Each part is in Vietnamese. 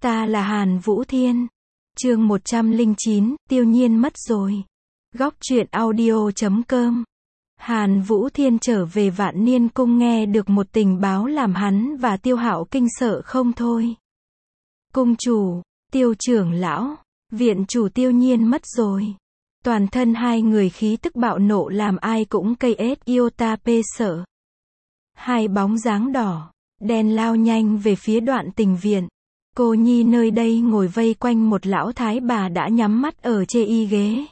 Ta là Hàn Vũ Thiên. Chương 109, Tiêu Nhiên mất rồi. Góc truyện audio.com. Hàn Vũ Thiên trở về Vạn Niên Cung nghe được một tình báo làm hắn và Tiêu Hạo kinh sợ không thôi. Cung chủ, Tiêu trưởng lão, viện chủ Tiêu Nhiên mất rồi. Toàn thân hai người khí tức bạo nộ làm ai cũng cây ết iota pê sợ. Hai bóng dáng đỏ, đen lao nhanh về phía Đoạn Tình viện. Cô nhi nơi đây ngồi vây quanh một lão thái bà đã nhắm mắt ở chê y ghế.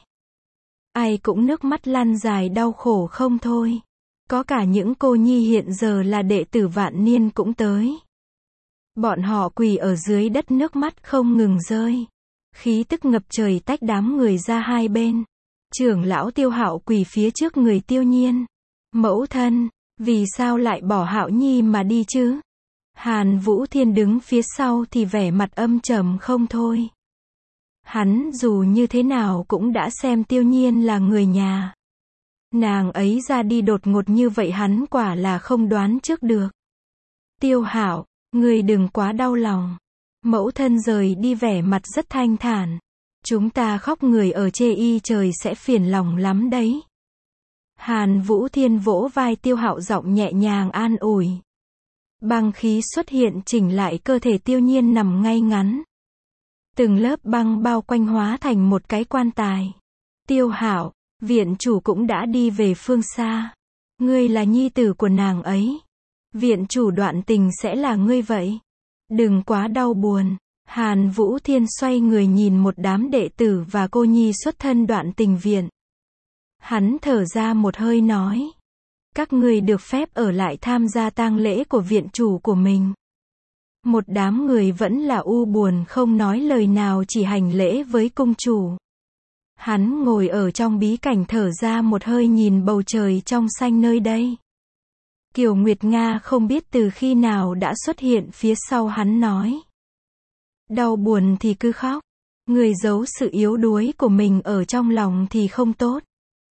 Ai cũng nước mắt lăn dài đau khổ không thôi. Có cả những cô nhi hiện giờ là đệ tử Vạn Niên cũng tới. Bọn họ quỳ ở dưới đất nước mắt không ngừng rơi. Khí tức ngập trời tách đám người ra hai bên. Trưởng lão Tiêu Hạo quỳ phía trước người Tiêu Nhiên. Mẫu thân, vì sao lại bỏ Hạo Nhi mà đi chứ? Hàn Vũ Thiên đứng phía sau thì vẻ mặt âm trầm không thôi. Hắn dù như thế nào cũng đã xem Tiêu Nhiên là người nhà. Nàng ấy ra đi đột ngột như vậy hắn quả là không đoán trước được. Tiêu Hạo, ngươi đừng quá đau lòng. Mẫu thân rời đi vẻ mặt rất thanh thản. Chúng ta khóc người ở chê y trời sẽ phiền lòng lắm đấy. Hàn Vũ Thiên vỗ vai Tiêu Hạo giọng nhẹ nhàng an ủi. Băng khí xuất hiện chỉnh lại cơ thể Tiêu Nhiên nằm ngay ngắn. Từng lớp băng bao quanh hóa thành một cái quan tài. Tiêu Hạo, viện chủ cũng đã đi về phương xa. Ngươi là nhi tử của nàng ấy. Viện chủ Đoạn Tình sẽ là ngươi vậy. Đừng quá đau buồn. Hàn Vũ Thiên xoay người nhìn một đám đệ tử và cô nhi xuất thân Đoạn Tình viện. Hắn thở ra một hơi nói. Các ngươi được phép ở lại tham gia tang lễ của viện chủ của mình. Một đám người vẫn là u buồn không nói lời nào chỉ hành lễ với cung chủ. Hắn ngồi ở trong bí cảnh thở ra một hơi nhìn bầu trời trong xanh nơi đây. Kiều Nguyệt Nga không biết từ khi nào đã xuất hiện phía sau hắn nói. Đau buồn thì cứ khóc. Người giấu sự yếu đuối của mình ở trong lòng thì không tốt.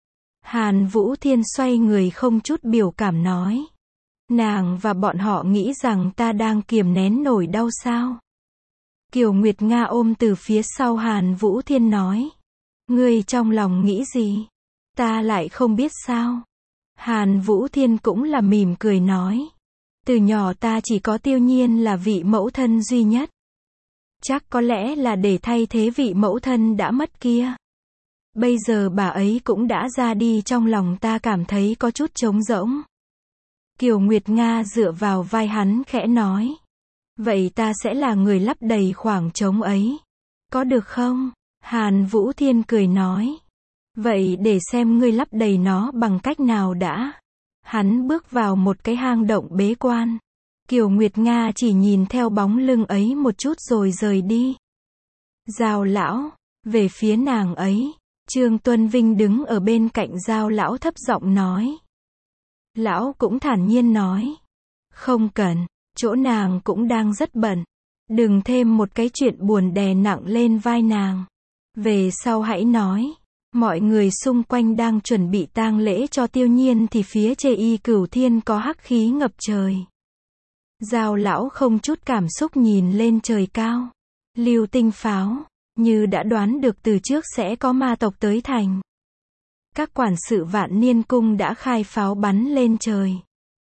Hàn Vũ Thiên xoay người không chút biểu cảm nói. Nàng và bọn họ nghĩ rằng ta đang kiềm nén nỗi đau sao? Kiều Nguyệt Nga ôm từ phía sau Hàn Vũ Thiên nói. Ngươi trong lòng nghĩ gì? Ta lại không biết sao? Hàn Vũ Thiên cũng là mỉm cười nói. Từ nhỏ ta chỉ có Tiêu Nhiên là vị mẫu thân duy nhất. Chắc có lẽ là để thay thế vị mẫu thân đã mất kia. Bây giờ bà ấy cũng đã ra đi trong lòng ta cảm thấy có chút trống rỗng. Kiều Nguyệt Nga dựa vào vai hắn khẽ nói. Vậy ta sẽ là người lấp đầy khoảng trống ấy. Có được không? Hàn Vũ Thiên cười nói. Vậy để xem ngươi lấp đầy nó bằng cách nào đã. Hắn bước vào một cái hang động bế quan. Kiều Nguyệt Nga chỉ nhìn theo bóng lưng ấy một chút rồi rời đi. Giao lão, về phía nàng ấy. Trương Tuân Vinh đứng ở bên cạnh Giao lão thấp giọng nói. Lão cũng thản nhiên nói. Không cần, chỗ nàng cũng đang rất bận. Đừng thêm một cái chuyện buồn đè nặng lên vai nàng. Về sau hãy nói. Mọi người xung quanh đang chuẩn bị tang lễ cho Tiêu Nhiên thì phía chê y Cửu Thiên có hắc khí ngập trời. Giao lão không chút cảm xúc nhìn lên trời cao. Lưu tinh pháo. Như đã đoán được từ trước sẽ có ma tộc tới thành. Các quản sự Vạn Niên Cung đã khai pháo bắn lên trời.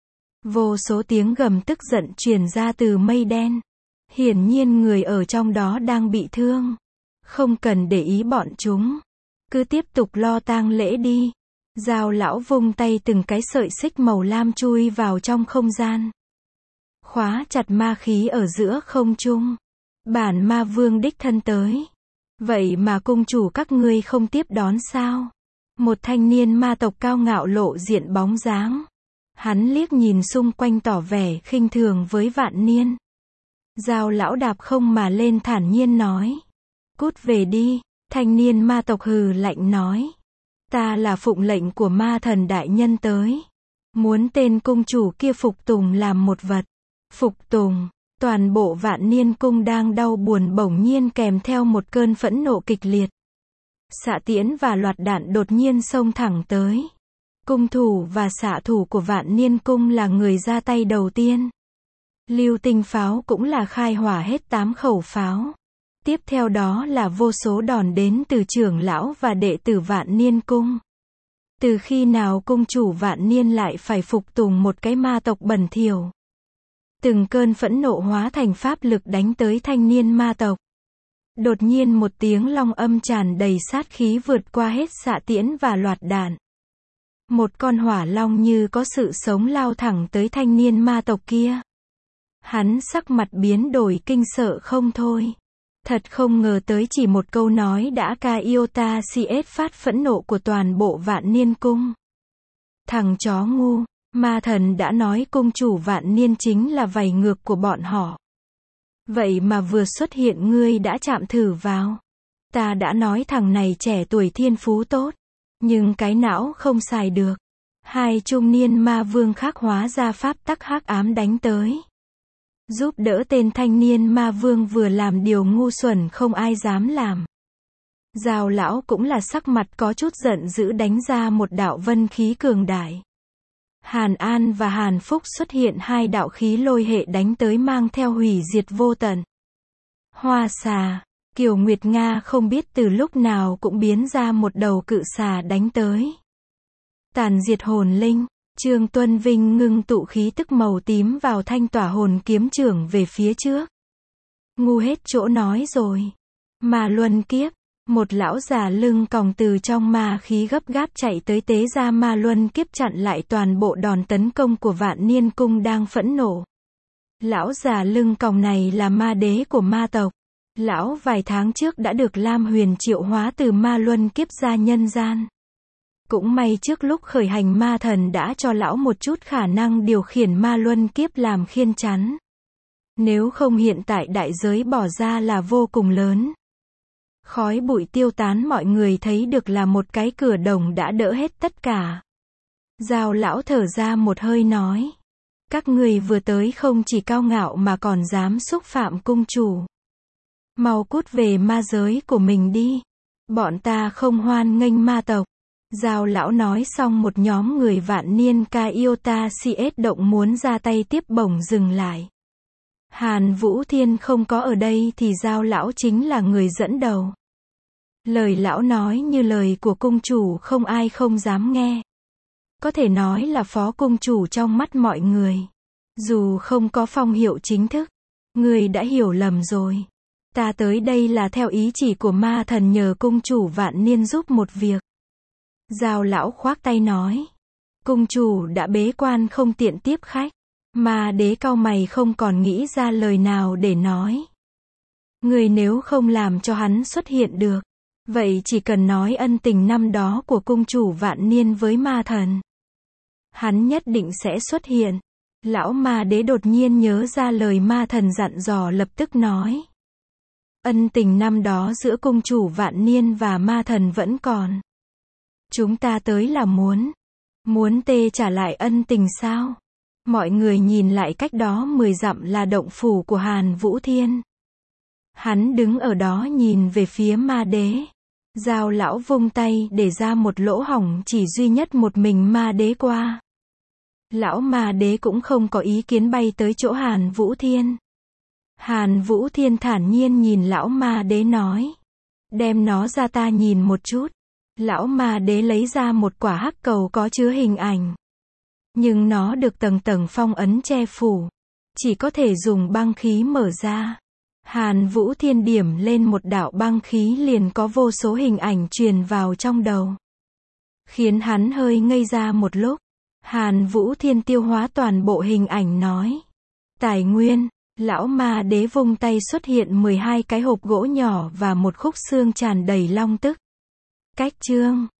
Vô số tiếng gầm tức giận truyền ra từ mây đen. Hiển nhiên người ở trong đó đang bị thương. Không cần để ý bọn chúng. Cứ tiếp tục lo tang lễ đi. Giao lão vung tay từng cái sợi xích màu lam chui vào trong không gian. Khóa chặt ma khí ở giữa không trung. Bản ma vương đích thân tới. Vậy mà cung chủ các ngươi không tiếp đón sao? Một thanh niên ma tộc cao ngạo lộ diện bóng dáng. Hắn liếc nhìn xung quanh tỏ vẻ khinh thường với Vạn Niên. Giao lão đạp không mà lên thản nhiên nói. Cút về đi, thanh niên ma tộc hừ lạnh nói. Ta là phụng lệnh của ma thần đại nhân tới. Muốn tên cung chủ kia phục tùng làm một vật. Phục tùng. Toàn bộ Vạn Niên Cung đang đau buồn bỗng nhiên kèm theo một cơn phẫn nộ kịch liệt. Xạ tiễn và loạt đạn đột nhiên xông thẳng tới. Cung thủ và xạ thủ của Vạn Niên Cung là người ra tay đầu tiên. Lưu tinh pháo cũng là khai hỏa hết 8 khẩu pháo. Tiếp theo đó là vô số đòn đến từ trưởng lão và đệ tử Vạn Niên Cung. Từ khi nào cung chủ Vạn Niên lại phải phục tùng một cái ma tộc bẩn thỉu? Từng cơn phẫn nộ hóa thành pháp lực đánh tới thanh niên ma tộc. Đột nhiên một tiếng long âm tràn đầy sát khí vượt qua hết xạ tiễn và loạt đạn. Một con hỏa long như có sự sống lao thẳng tới thanh niên ma tộc kia. Hắn sắc mặt biến đổi kinh sợ không thôi. Thật không ngờ tới chỉ một câu nói đã Iota CS phát phẫn nộ của toàn bộ Vạn Niên Cung. Thằng chó ngu, ma thần đã nói cung chủ Vạn Niên chính là vảy ngược của bọn họ. Vậy mà vừa xuất hiện ngươi đã chạm thử vào. Ta đã nói thằng này trẻ tuổi thiên phú tốt, nhưng cái não không xài được. Hai trung niên ma vương khác hóa ra pháp tắc hắc ám đánh tới. Giúp đỡ tên thanh niên ma vương vừa làm điều ngu xuẩn không ai dám làm. Giao lão cũng là sắc mặt có chút giận dữ đánh ra một đạo vân khí cường đại. Hàn An và Hàn Phúc xuất hiện hai đạo khí lôi hệ đánh tới mang theo hủy diệt vô tận. Hoa xà, Kiều Nguyệt Nga không biết từ lúc nào cũng biến ra một đầu cự xà đánh tới. Tàn diệt hồn linh, Trương Tuân Vinh ngưng tụ khí tức màu tím vào thanh tỏa hồn kiếm trưởng về phía trước. Ngu hết chỗ nói rồi. Ma luân kiếp, một lão già lưng còng từ trong ma khí gấp gáp chạy tới tế ra ma luân kiếp chặn lại toàn bộ đòn tấn công của Vạn Niên Cung đang phẫn nộ. Lão già lưng còng này là ma đế của ma tộc. Lão vài tháng trước đã được Lam Huyền triệu hóa từ ma luân kiếp ra nhân gian. Cũng may trước lúc khởi hành ma thần đã cho lão một chút khả năng điều khiển ma luân kiếp làm khiên chắn. Nếu không hiện tại đại giới bỏ ra là vô cùng lớn. Khói bụi tiêu tán mọi người thấy được là một cái cửa đồng đã đỡ hết tất cả. Giao lão thở ra một hơi nói. Các người vừa tới không chỉ cao ngạo mà còn dám xúc phạm cung chủ. Mau cút về ma giới của mình đi. Bọn ta không hoan nghênh ma tộc. Giao lão nói xong một nhóm người Vạn Niên Iota CS động muốn ra tay tiếp bổng dừng lại. Hàn Vũ Thiên không có ở đây thì Giao lão chính là người dẫn đầu. Lời lão nói như lời của cung chủ không ai không dám nghe. Có thể nói là phó cung chủ trong mắt mọi người. Dù không có phong hiệu chính thức, người đã hiểu lầm rồi. Ta tới đây là theo ý chỉ của ma thần nhờ cung chủ Vạn Niên giúp một việc. Giao lão khoác tay nói. Cung chủ đã bế quan không tiện tiếp khách. Ma đế cau mày không còn nghĩ ra lời nào để nói. Người nếu không làm cho hắn xuất hiện được, vậy chỉ cần nói ân tình năm đó của cung chủ Vạn Niên với ma thần. Hắn nhất định sẽ xuất hiện. Lão ma đế đột nhiên nhớ ra lời ma thần dặn dò lập tức nói. Ân tình năm đó giữa cung chủ Vạn Niên và ma thần vẫn còn. Chúng ta tới là muốn tê trả lại ân tình sao? Mọi người nhìn lại cách đó 10 dặm là động phủ của Hàn Vũ Thiên. Hắn đứng ở đó nhìn về phía ma đế. Giao lão vung tay để ra một lỗ hổng chỉ duy nhất một mình ma đế qua. Lão ma đế cũng không có ý kiến bay tới chỗ Hàn Vũ Thiên. Hàn Vũ Thiên thản nhiên nhìn lão ma đế nói. Đem nó ra ta nhìn một chút. Lão ma đế lấy ra một quả hắc cầu có chứa hình ảnh. Nhưng nó được tầng tầng phong ấn che phủ. Chỉ có thể dùng băng khí mở ra. Hàn Vũ Thiên điểm lên một đạo băng khí liền có vô số hình ảnh truyền vào trong đầu. Khiến hắn hơi ngây ra một lúc. Hàn Vũ Thiên tiêu hóa toàn bộ hình ảnh nói. Tài nguyên, lão ma đế vung tay xuất hiện 12 cái hộp gỗ nhỏ và một khúc xương tràn đầy long tức. Cách chương